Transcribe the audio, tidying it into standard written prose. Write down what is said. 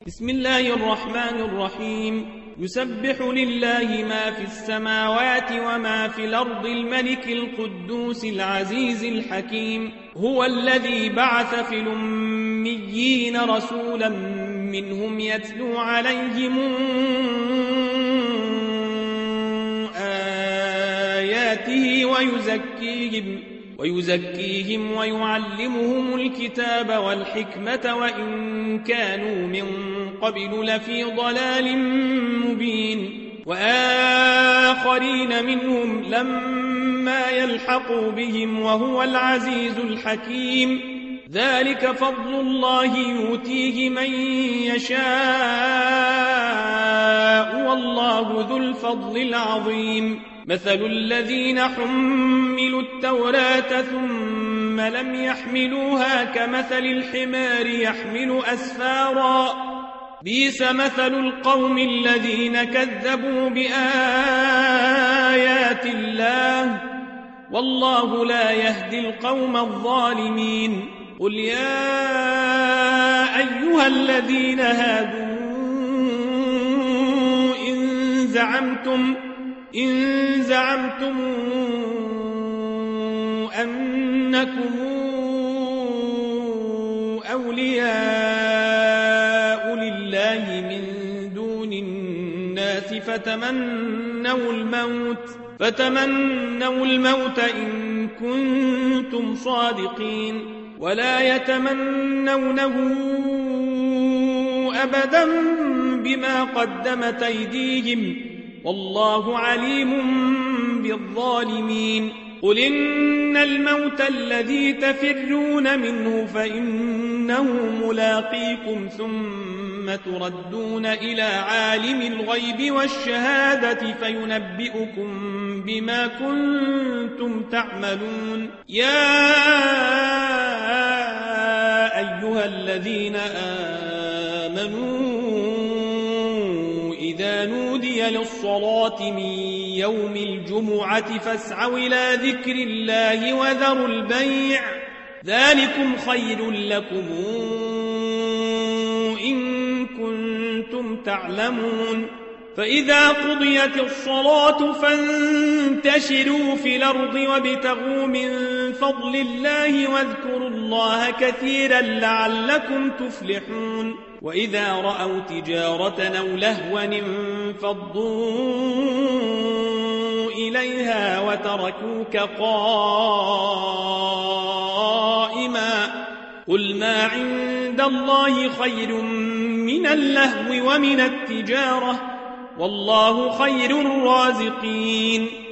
بسم الله الرحمن الرحيم. يسبح لله ما في السماوات وما في الأرض الملك القدوس العزيز الحكيم. هو الذي بعث في الأميين رسولا منهم يتلو عليهم آياته ويزكيهم ويعلمهم الكتاب والحكمة وإن كانوا من قبل لفي ضلال مبين. وآخرين منهم لما يلحقوا بهم وهو العزيز الحكيم. ذلك فضل الله يؤتيه من يشاء والله ذو الفضل العظيم. مثل الذين حملوا التوراة ثم لم يحملوها كمثل الحمار يحمل أسفارا بئس مثل القوم الذين كذبوا بآيات الله والله لا يهدي القوم الظالمين. قل يا أيها الذين هادوا إن زعمتم أنكم أولياء لله من دون الناس فتمنوا الموت إن كنتم صادقين ولا يتمنونه أبدا بما قدمت أيديهم والله عليم بالظالمين. قل إن الموت الذي تفرون منه فإنه ملاقيكم ثم تردون إلى عالم الغيب والشهادة فينبئكم بما كنتم تعملون. يا أيها الذين آمنوا إذا نودي للصلاة من يوم الجمعة فاسعوا إلى ذكر الله وذروا البيع ذلكم خير لكم إن كنتم تعلمون. فإذا قضيت الصلاة فانتشروا في الأرض وابتغوا من فضل الله واذكروا الله كثيرا لعلكم تفلحون. وإذا رأوا تجارة أو لهوا انفضوا إليها وتركوك قائما قل ما عند الله خير من اللهو ومن التجارة والله خير الرازقين.